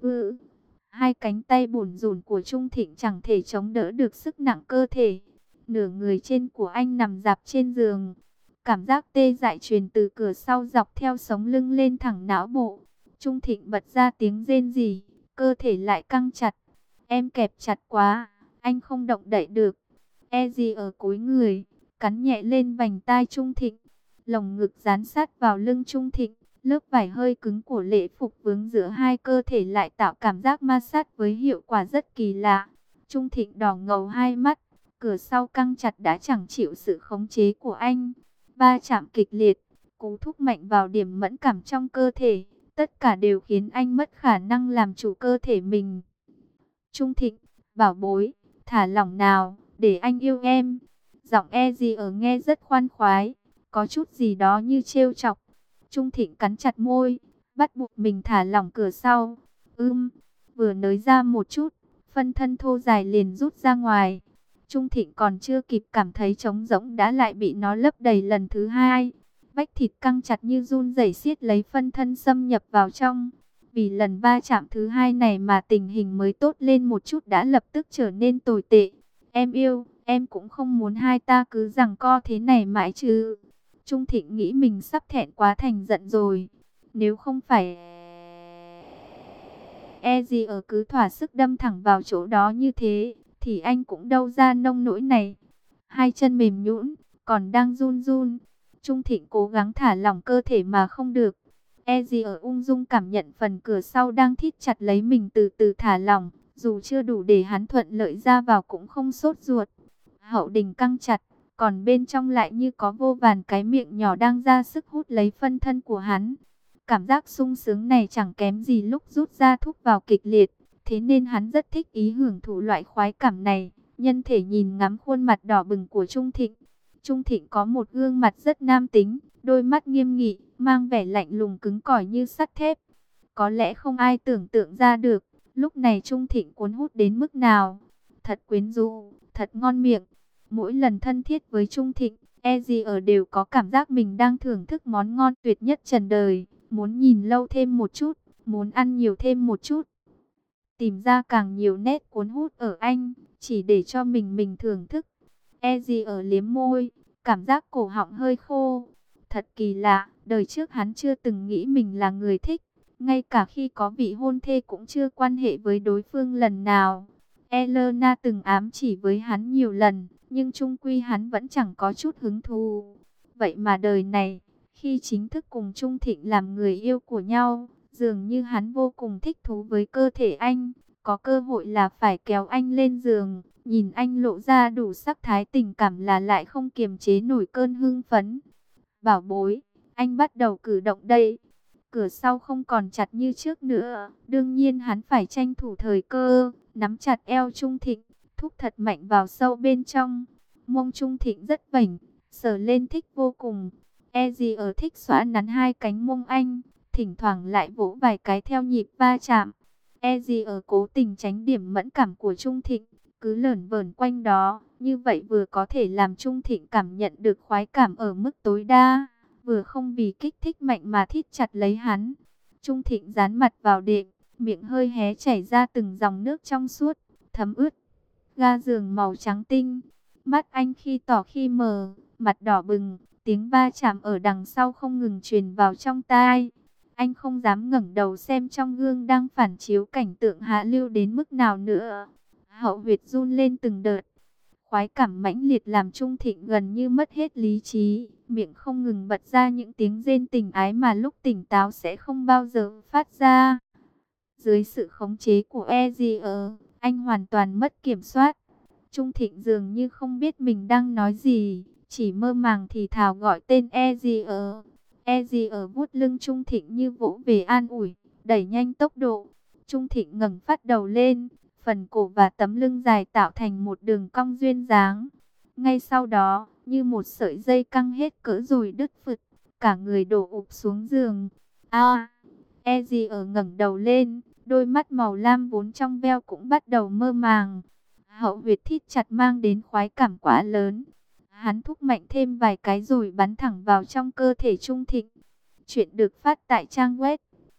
Hai cánh tay bủn rủn của Trung Thịnh chẳng thể chống đỡ được sức nặng cơ thể. Nửa người trên của anh nằm dạp trên giường. Cảm giác tê dại truyền từ cửa sau dọc theo sống lưng lên thẳng não bộ. Trung Thịnh bật ra tiếng rên rỉ, cơ thể lại căng chặt. Em kẹp chặt quá, anh không động đậy được. Ezi ở cúi người, cắn nhẹ lên vành tai Trung Thịnh. Lồng ngực dán sát vào lưng Trung Thịnh. Lớp vải hơi cứng của lễ phục vướng giữa hai cơ thể lại tạo cảm giác ma sát với hiệu quả rất kỳ lạ. Trung Thịnh đỏ ngầu hai mắt, cửa sau căng chặt đã chẳng chịu sự khống chế của anh. Va chạm kịch liệt, cú thúc mạnh vào điểm mẫn cảm trong cơ thể, tất cả đều khiến anh mất khả năng làm chủ cơ thể mình. Trung Thịnh, bảo bối, thả lỏng nào, để anh yêu em. Giọng Eji ở nghe rất khoan khoái, có chút gì đó như trêu chọc. Trung Thịnh cắn chặt môi, bắt buộc mình thả lỏng cửa sau. Vừa nới ra một chút, phân thân thô dài liền rút ra ngoài. Trung Thịnh còn chưa kịp cảm thấy trống rỗng đã lại bị nó lấp đầy lần thứ hai. Vách thịt căng chặt như run rẩy siết lấy phân thân xâm nhập vào trong. Vì lần va chạm thứ hai này mà tình hình mới tốt lên một chút đã lập tức trở nên tồi tệ. Em yêu, em cũng không muốn hai ta cứ giằng co thế này mãi chứ. Trung Thịnh nghĩ mình sắp thẹn quá thành giận rồi. Nếu không phải gì ở cứ thỏa sức đâm thẳng vào chỗ đó như thế, thì anh cũng đâu ra nông nỗi này. Hai chân mềm nhũn, còn đang run run. Trung Thịnh cố gắng thả lỏng cơ thể mà không được. Gì ở ung dung cảm nhận phần cửa sau đang thít chặt lấy mình từ từ thả lỏng. Dù chưa đủ để hắn thuận lợi ra vào cũng không sốt ruột. Hậu đình căng chặt, còn bên trong lại như có vô vàn cái miệng nhỏ đang ra sức hút lấy phân thân của hắn. Cảm giác sung sướng này chẳng kém gì lúc rút ra thúc vào kịch liệt. Thế nên hắn rất thích ý hưởng thụ loại khoái cảm này. Nhân thể nhìn ngắm khuôn mặt đỏ bừng của Trung Thịnh. Trung Thịnh có một gương mặt rất nam tính, đôi mắt nghiêm nghị, mang vẻ lạnh lùng cứng cỏi như sắt thép. Có lẽ không ai tưởng tượng ra được, lúc này Trung Thịnh cuốn hút đến mức nào. Thật quyến rũ, thật ngon miệng. Mỗi lần thân thiết với Trung Thịnh, ở đều có cảm giác mình đang thưởng thức món ngon tuyệt nhất trần đời. Muốn nhìn lâu thêm một chút, muốn ăn nhiều thêm một chút. Tìm ra càng nhiều nét cuốn hút ở anh, chỉ để cho mình thưởng thức. ở liếm môi, cảm giác cổ họng hơi khô. Thật kỳ lạ, đời trước hắn chưa từng nghĩ mình là người thích. Ngay cả khi có vị hôn thê cũng chưa quan hệ với đối phương lần nào. Elena từng ám chỉ với hắn nhiều lần, nhưng chung quy hắn vẫn chẳng có chút hứng thú. Vậy mà đời này, khi chính thức cùng Trung Thịnh làm người yêu của nhau, dường như hắn vô cùng thích thú với cơ thể anh. Có cơ hội là phải kéo anh lên giường, nhìn anh lộ ra đủ sắc thái tình cảm là lại không kiềm chế nổi cơn hưng phấn. Bảo bối, anh bắt đầu cử động đây. Cửa sau không còn chặt như trước nữa. Đương nhiên hắn phải tranh thủ thời cơ, nắm chặt eo Trung Thịnh, thúc thật mạnh vào sâu bên trong. Mông Trung Thịnh rất vảnh, sờ lên thích vô cùng. Gì ở thích xõa nắn hai cánh mông anh, thỉnh thoảng lại vỗ vài cái theo nhịp va chạm. Gì ở cố tình tránh điểm mẫn cảm của Trung Thịnh, cứ lởn vởn quanh đó. Như vậy vừa có thể làm Trung Thịnh cảm nhận được khoái cảm ở mức tối đa, vừa không vì kích thích mạnh mà thít chặt lấy hắn. Trung Thịnh dán mặt vào đệm, miệng hơi hé chảy ra từng dòng nước trong suốt, thấm ướt ga giường màu trắng tinh. Mắt anh khi tỏ khi mờ, mặt đỏ bừng, tiếng va chạm ở đằng sau không ngừng truyền vào trong tai. Anh không dám ngẩng đầu xem trong gương đang phản chiếu cảnh tượng hạ lưu đến mức nào nữa. Hậu huyệt run lên từng đợt. Khoái cảm mãnh liệt làm Trung Thịnh gần như mất hết lý trí, miệng không ngừng bật ra những tiếng rên tình ái mà lúc tỉnh táo sẽ không bao giờ phát ra. Dưới sự khống chế của Ezier, anh hoàn toàn mất kiểm soát. Trung Thịnh dường như không biết mình đang nói gì, chỉ mơ màng thì thào gọi tên Ezier. Ezier vuốt lưng Trung Thịnh như vỗ về an ủi, đẩy nhanh tốc độ. Trung Thịnh ngẩng phát đầu lên, phần cổ và tấm lưng dài tạo thành một đường cong duyên dáng. Ngay sau đó, như một sợi dây căng hết cỡ rồi đứt phụt, cả người đổ ụp xuống giường. A, Ezier ngẩng đầu lên, đôi mắt màu lam vốn trong veo cũng bắt đầu mơ màng. Hậu huyệt thít chặt mang đến khoái cảm quá lớn. Hắn thúc mạnh thêm vài cái rồi bắn thẳng vào trong cơ thể Trung Thịnh. Chuyện được phát tại trang web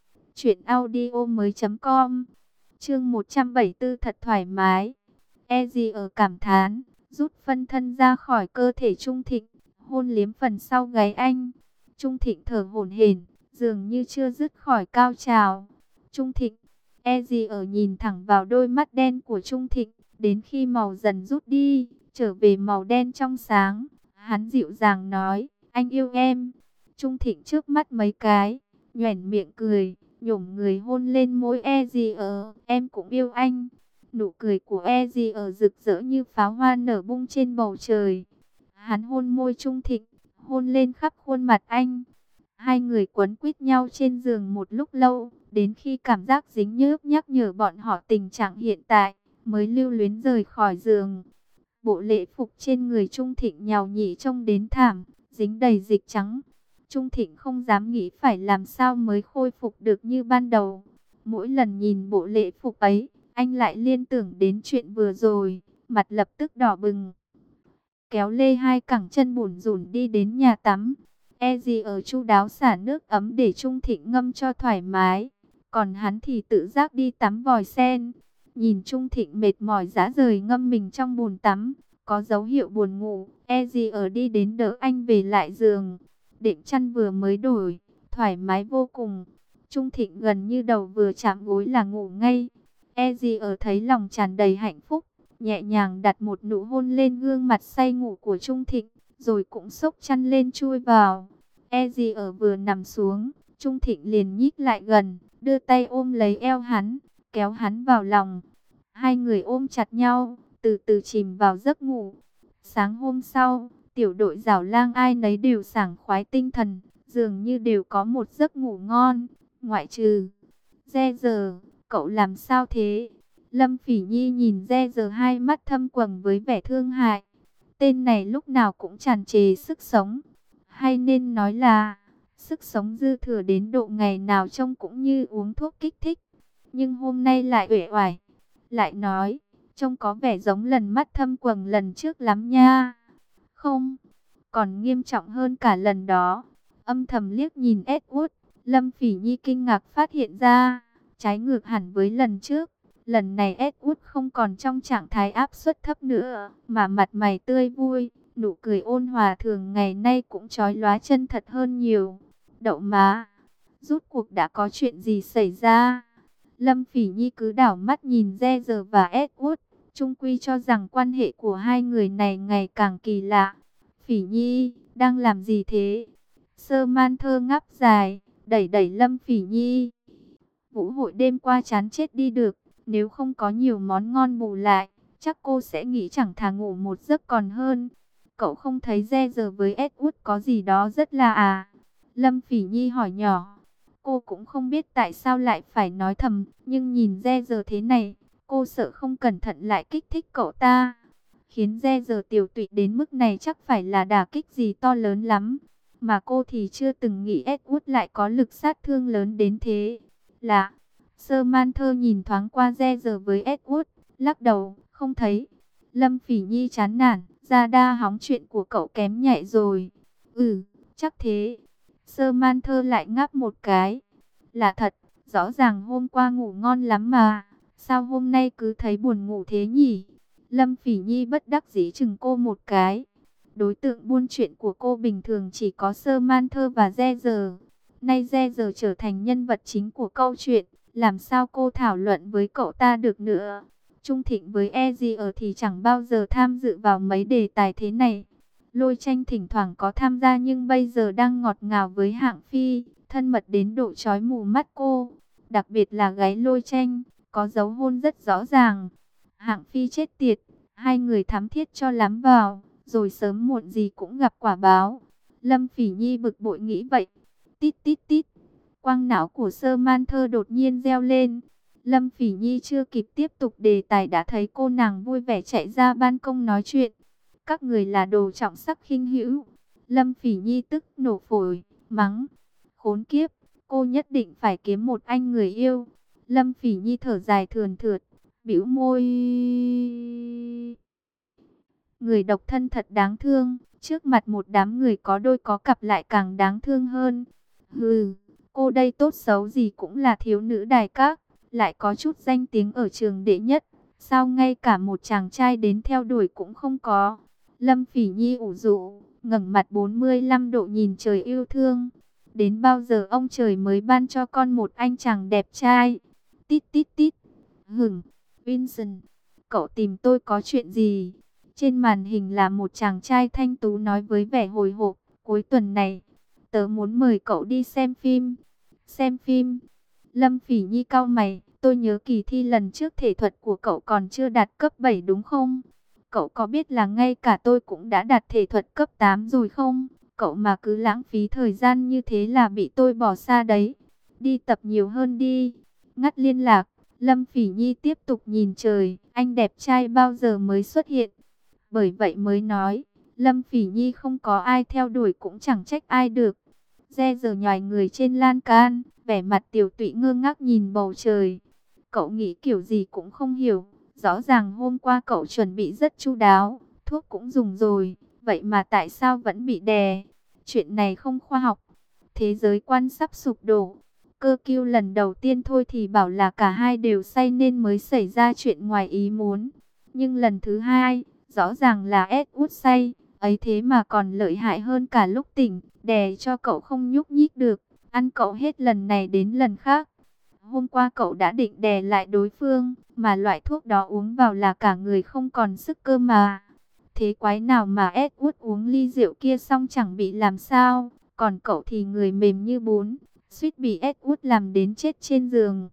truyệnaudiomoi.com. Chương 174 thật thoải mái. Ezier cảm thán, rút phân thân ra khỏi cơ thể Trung Thịnh, hôn liếm phần sau gáy anh. Trung Thịnh thở hổn hển, dường như chưa dứt khỏi cao trào. Trung Thịnh, Ezier nhìn thẳng vào đôi mắt đen của Trung Thịnh, đến khi màu dần rút đi, trở về màu đen trong sáng. Hắn dịu dàng nói, anh yêu em. Trung Thịnh trước mắt mấy cái, nhoẻn miệng cười, nhổm người hôn lên môi Ezier, em cũng yêu anh. Nụ cười của Ezier rực rỡ như pháo hoa nở bung trên bầu trời. Hắn hôn môi Trung Thịnh, hôn lên khắp khuôn mặt anh. Hai người quấn quýt nhau trên giường một lúc lâu, đến khi cảm giác dính nhớp nhắc nhở bọn họ tình trạng hiện tại, mới lưu luyến rời khỏi giường. Bộ lễ phục trên người Trung Thịnh nhào nhĩ trông đến thảm, dính đầy dịch trắng. Trung Thịnh không dám nghĩ phải làm sao mới khôi phục được như ban đầu. Mỗi lần nhìn bộ lễ phục ấy, anh lại liên tưởng đến chuyện vừa rồi, mặt lập tức đỏ bừng. Kéo lê hai cẳng chân bủn rủn đi đến nhà tắm. Ezier chu đáo xả nước ấm để Trung Thịnh ngâm cho thoải mái. Còn hắn thì tự giác đi tắm vòi sen. Nhìn Trung Thịnh mệt mỏi rã rời ngâm mình trong bồn tắm, có dấu hiệu buồn ngủ, Ezier đi đến đỡ anh về lại giường. Đệm chăn vừa mới đổi, thoải mái vô cùng. Trung Thịnh gần như đầu vừa chạm gối là ngủ ngay. Ezier thấy lòng tràn đầy hạnh phúc, nhẹ nhàng đặt một nụ hôn lên gương mặt say ngủ của Trung Thịnh, rồi cũng xốc chăn lên chui vào. Ezier vừa nằm xuống, Trung Thịnh liền nhích lại gần, đưa tay ôm lấy eo hắn, kéo hắn vào lòng. Hai người ôm chặt nhau, từ từ chìm vào giấc ngủ. Sáng hôm sau, tiểu đội Giảo Lang ai nấy đều sảng khoái tinh thần, dường như đều có một giấc ngủ ngon, ngoại trừ Re. Cậu làm sao thế? Lâm Phỉ Nhi nhìn Re hai mắt thâm quầng với vẻ thương hại. Tên này lúc nào cũng tràn trề sức sống, hay nên nói là sức sống dư thừa đến độ ngày nào trông cũng như uống thuốc kích thích. Nhưng hôm nay lại uể oải, lại nói, trông có vẻ giống lần mắt thâm quầng lần trước lắm nha. Không, còn nghiêm trọng hơn cả lần đó. Âm thầm liếc nhìn Edward, Lâm Phỉ Nhi kinh ngạc phát hiện ra, trái ngược hẳn với lần trước. Lần này Edward không còn trong trạng thái áp suất thấp nữa, mà mặt mày tươi vui, nụ cười ôn hòa thường ngày nay cũng chói lóa chân thật hơn nhiều. Đậu má, rút cuộc đã có chuyện gì xảy ra? Lâm Phỉ Nhi cứ đảo mắt nhìn Re và Edward, chung quy cho rằng quan hệ của hai người này ngày càng kỳ lạ. Phỉ Nhi, đang làm gì thế? Sơ Man Thơ ngáp dài, đẩy đẩy Lâm Phỉ Nhi. Vũ hội đêm qua chán chết đi được, nếu không có nhiều món ngon bù lại, chắc cô sẽ nghĩ chẳng thà ngủ một giấc còn hơn. Cậu không thấy Re với Edward có gì đó rất là à? Lâm Phỉ Nhi hỏi nhỏ. Cô cũng không biết tại sao lại phải nói thầm, nhưng nhìn Re thế này, cô sợ không cẩn thận lại kích thích cậu ta. Khiến Re tiểu tụy đến mức này chắc phải là đả kích gì to lớn lắm. Mà cô thì chưa từng nghĩ Edward lại có lực sát thương lớn đến thế. Lạ, Sơ Man Thơ nhìn thoáng qua Re với Edward, lắc đầu, không thấy. Lâm Phỉ Nhi chán nản, ra đa hóng chuyện của cậu kém nhạy rồi. Ừ, chắc thế. Sơ Man Thơ lại ngáp một cái. Là thật, rõ ràng hôm qua ngủ ngon lắm mà, sao hôm nay cứ thấy buồn ngủ thế nhỉ? Lâm Phỉ Nhi bất đắc dĩ chừng cô một cái. Đối tượng buôn chuyện của cô bình thường chỉ có Sơ Man Thơ và Re. Nay Re trở thành nhân vật chính của câu chuyện, làm sao cô thảo luận với cậu ta được nữa? Trung Thịnh với Ezier thì chẳng bao giờ tham dự vào mấy đề tài thế này. Lôi Tranh thỉnh thoảng có tham gia nhưng bây giờ đang ngọt ngào với Hạng Phi, thân mật đến độ chói mù mắt cô. Đặc biệt là gáy Lôi Tranh, có dấu hôn rất rõ ràng. Hạng Phi chết tiệt, hai người thắm thiết cho lắm vào, rồi sớm muộn gì cũng gặp quả báo. Lâm Phỉ Nhi bực bội nghĩ vậy. Tít tít tít, quang não của Sơ Man Thơ đột nhiên reo lên. Lâm Phỉ Nhi chưa kịp tiếp tục đề tài đã thấy cô nàng vui vẻ chạy ra ban công nói chuyện. Các người là đồ trọng sắc khinh hữu. Lâm Phỉ Nhi tức nổ phổi, mắng. Khốn kiếp, cô nhất định phải kiếm một anh người yêu. Lâm Phỉ Nhi thở dài thườn thượt, bĩu môi. Người độc thân thật đáng thương, trước mặt một đám người có đôi có cặp lại càng đáng thương hơn. Hừ, cô đây tốt xấu gì cũng là thiếu nữ đài các, lại có chút danh tiếng ở trường đệ nhất. Sao ngay cả một chàng trai đến theo đuổi cũng không có. Lâm Phỉ Nhi ủ rũ, ngẩng mặt 45 độ nhìn trời yêu thương. Đến bao giờ ông trời mới ban cho con một anh chàng đẹp trai? Tít tít tít. Hửng, Vincent, cậu tìm tôi có chuyện gì? Trên màn hình là một chàng trai thanh tú nói với vẻ hồi hộp. Cuối tuần này, tớ muốn mời cậu đi xem phim. Xem phim? Lâm Phỉ Nhi cau mày. Tôi nhớ kỳ thi lần trước thể thuật của cậu còn chưa đạt cấp 7 đúng không? Cậu có biết là ngay cả tôi cũng đã đạt thể thuật cấp 8 rồi không? Cậu mà cứ lãng phí thời gian như thế là bị tôi bỏ xa đấy. Đi tập nhiều hơn đi. Ngắt liên lạc, Lâm Phỉ Nhi tiếp tục nhìn trời. Anh đẹp trai bao giờ mới xuất hiện? Bởi vậy mới nói, Lâm Phỉ Nhi không có ai theo đuổi cũng chẳng trách ai được. Re giờ nhòi người trên lan can, vẻ mặt tiểu tụy ngơ ngác nhìn bầu trời. Cậu nghĩ kiểu gì cũng không hiểu. Rõ ràng hôm qua cậu chuẩn bị rất chu đáo, thuốc cũng dùng rồi, vậy mà tại sao vẫn bị đè? Chuyện này không khoa học. Thế giới quan sắp sụp đổ. Cơ Kiêu lần đầu tiên thôi thì bảo là cả hai đều say nên mới xảy ra chuyện ngoài ý muốn. Nhưng lần thứ hai, rõ ràng là Edward say, ấy thế mà còn lợi hại hơn cả lúc tỉnh, đè cho cậu không nhúc nhích được, ăn cậu hết lần này đến lần khác. Hôm qua cậu đã định đè lại đối phương, mà loại thuốc đó uống vào là cả người không còn sức cơ mà. Thế quái nào mà Edward uống ly rượu kia xong chẳng bị làm sao, còn cậu thì người mềm như bún, suýt bị Edward làm đến chết trên giường.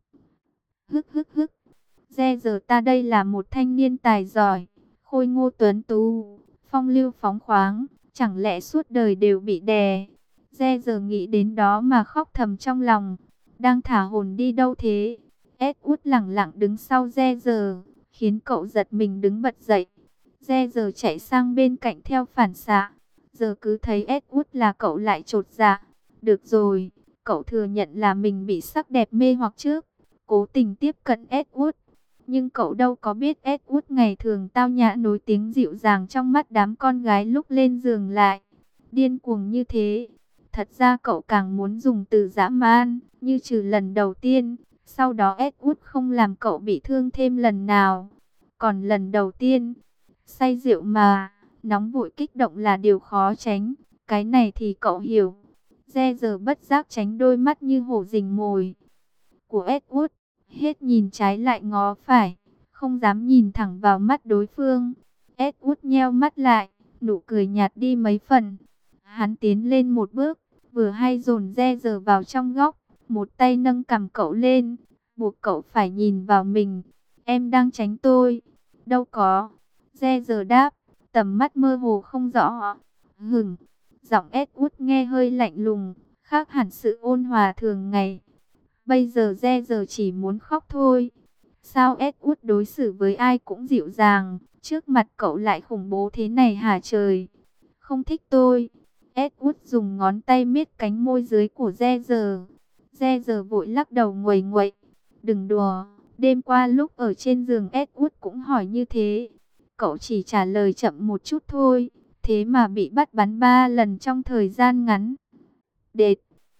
Hức hức hức, Re giờ ta đây là một thanh niên tài giỏi, khôi ngô tuấn tú, phong lưu phóng khoáng, chẳng lẽ suốt đời đều bị đè. Re giờ nghĩ đến đó mà khóc thầm trong lòng. Đang thả hồn đi đâu thế? Edward lẳng lặng đứng sau Re giờ, khiến cậu giật mình đứng bật dậy. Re giờ chạy sang bên cạnh theo phản xạ. Giờ cứ thấy Edward là cậu lại chột dạ. Được rồi, cậu thừa nhận là mình bị sắc đẹp mê hoặc trước, cố tình tiếp cận Edward. Nhưng cậu đâu có biết Edward ngày thường tao nhã nổi tiếng dịu dàng trong mắt đám con gái lúc lên giường lại. Điên cuồng như thế. Thật ra cậu càng muốn dùng từ dã man, như trừ lần đầu tiên, sau đó Edward không làm cậu bị thương thêm lần nào. Còn lần đầu tiên, say rượu mà, nóng vội kích động là điều khó tránh, cái này thì cậu hiểu. Re giờ bất giác tránh đôi mắt như hổ rình mồi của Edward, hết nhìn trái lại ngó phải, không dám nhìn thẳng vào mắt đối phương. Edward nheo mắt lại, nụ cười nhạt đi mấy phần. Hắn tiến lên một bước, vừa hay dồn Re giờ vào trong góc, một tay nâng cằm cậu lên, buộc cậu phải nhìn vào mình. Em đang tránh tôi. Đâu có. Re giờ đáp, tầm mắt mơ hồ không rõ. Hửng, giọng Edward nghe hơi lạnh lùng, khác hẳn sự ôn hòa thường ngày. Bây giờ Re giờ chỉ muốn khóc thôi. Sao Edward đối xử với ai cũng dịu dàng, trước mặt cậu lại khủng bố thế này hả trời? Không thích tôi. Edward dùng ngón tay miết cánh môi dưới của Re giờ. Re giờ vội lắc đầu nguầy nguậy. Đừng đùa, đêm qua lúc ở trên giường Edward cũng hỏi như thế. Cậu chỉ trả lời chậm một chút thôi, thế mà bị bắt bắn 3 lần trong thời gian ngắn. Đệt,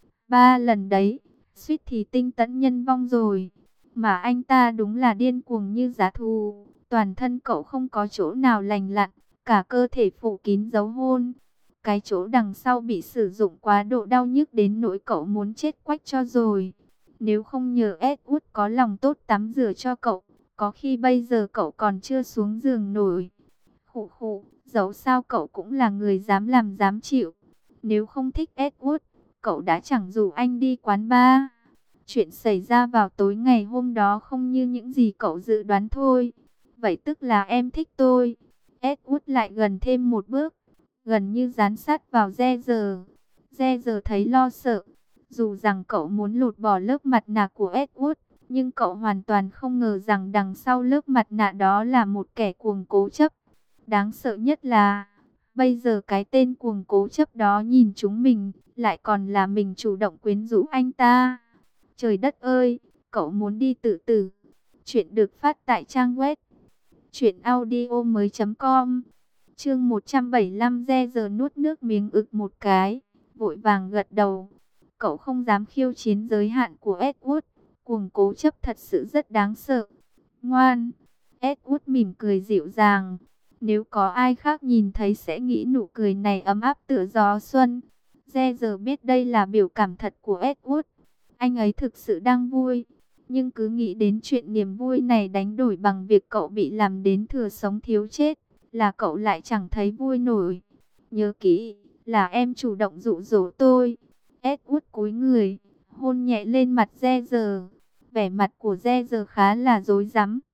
3 lần đấy, suýt thì tinh tấn nhân vong rồi. Mà anh ta đúng là điên cuồng như giá thú. Toàn thân cậu không có chỗ nào lành lặn, cả cơ thể phủ kín dấu hôn. Cái chỗ đằng sau bị sử dụng quá độ đau nhức đến nỗi cậu muốn chết quách cho rồi. Nếu không nhờ Edward có lòng tốt tắm rửa cho cậu, có khi bây giờ cậu còn chưa xuống giường nổi. Khụ khụ, dẫu sao cậu cũng là người dám làm dám chịu. Nếu không thích Edward, cậu đã chẳng rủ anh đi quán bar. Chuyện xảy ra vào tối ngày hôm đó không như những gì cậu dự đoán thôi. Vậy tức là em thích tôi. Edward lại gần thêm một bước, gần như dán sát vào Roger. Roger thấy lo sợ, dù rằng cậu muốn lột bỏ lớp mặt nạ của Edward, nhưng cậu hoàn toàn không ngờ rằng đằng sau lớp mặt nạ đó là một kẻ cuồng cố chấp. Đáng sợ nhất là, bây giờ cái tên cuồng cố chấp đó nhìn chúng mình, lại còn là mình chủ động quyến rũ anh ta. Trời đất ơi, cậu muốn đi tự tử. Chuyện được phát tại trang web truyệnaudiomoi.com. Chương 175. Giờ nuốt nước miếng ực một cái, vội vàng gật đầu. Cậu không dám khiêu chiến giới hạn của Edward, cuồng cố chấp thật sự rất đáng sợ. Ngoan. Edward mỉm cười dịu dàng. Nếu có ai khác nhìn thấy sẽ nghĩ nụ cười này ấm áp tựa gió xuân. Giờ biết đây là biểu cảm thật của Edward. Anh ấy thực sự đang vui. Nhưng cứ nghĩ đến chuyện niềm vui này đánh đổi bằng việc cậu bị làm đến thừa sống thiếu chết, là cậu lại chẳng thấy vui nổi. Nhớ kỹ, là em chủ động dụ dỗ tôi. Edward cúi người, hôn nhẹ lên mặt Roger. Vẻ mặt của Roger khá là rối rắm.